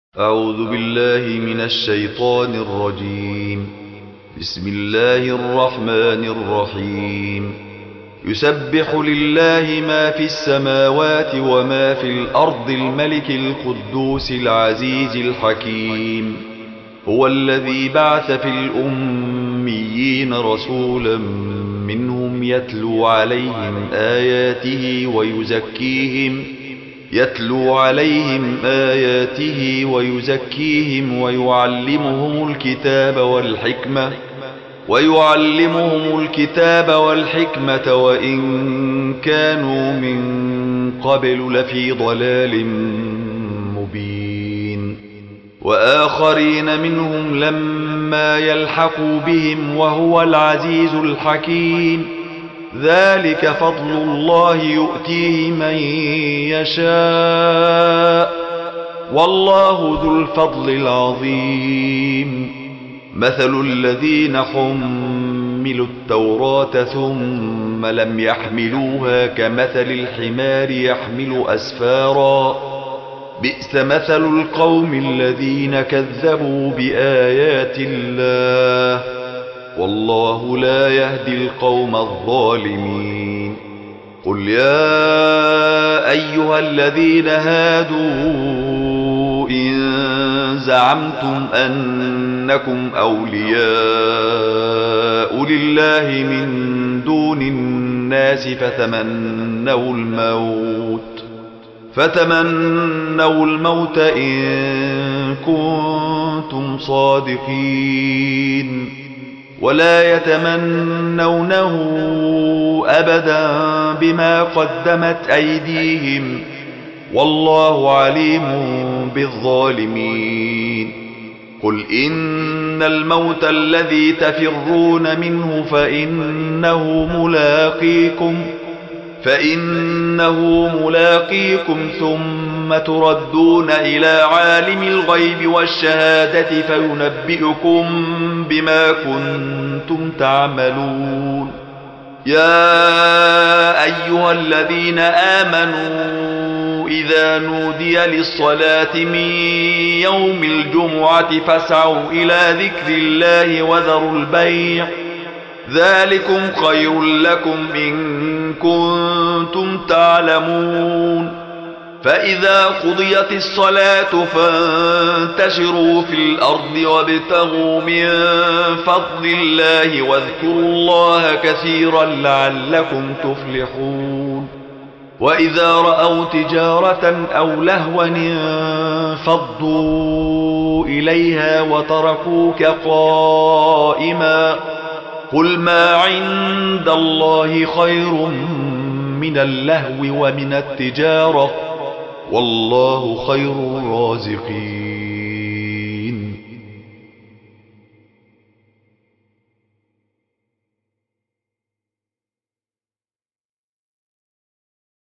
أعوذ بالله من الشيطان الرجيم. بسم الله الرحمن الرحيم. يسبح لله ما في السماوات وما في الأرض الملك القدوس العزيز الحكيم. هو الذي بعث في الأميين رسولا منهم يتلو عليهم آياته ويزكيهم ويعلمهم الكتاب والحكمة وإن كانوا من قبل لفي ضلال مبين. وآخرين منهم لما يلحقوا بهم وهو العزيز الحكيم. ذلك فضل الله يؤتيه من يشاء والله ذو الفضل العظيم. مثل الذين حملوا التوراة ثم لم يحملوها كمثل الحمار يحمل أسفارا. بئس مثل القوم الذين كذبوا بآيات الله والله لا يهدي القوم الظالمين. قل يا أيها الذين هادوا إن زعمتم أنكم أولياء لله من دون الناس فتمنوا الموت إن كنتم صادقين ولا يتمنونه أبدا بما قدمت أيديهم والله عليم بالظالمين. قل إن الموت الذي تفرون منه فإنه ملاقيكم ثم تردون إلى عالم الغيب والشهادة فينبئكم بما كنتم تعملون. يا أيها الذين آمنوا إذا نودي للصلاة من يوم الجمعة فاسعوا إلى ذكر الله وذروا البيع ذلكم خير لكم إن كنتم تعلمون. فإذا قضيت الصلاة فانتشروا في الأرض وابتغوا من فضل الله واذكروا الله كثيرا لعلكم تفلحون. وإذا رأوا تجارة أو لهوا انفضوا إليها وتركوك قائما. قل ما عند الله خير من اللهو ومن التجارة والله خير الرازقين.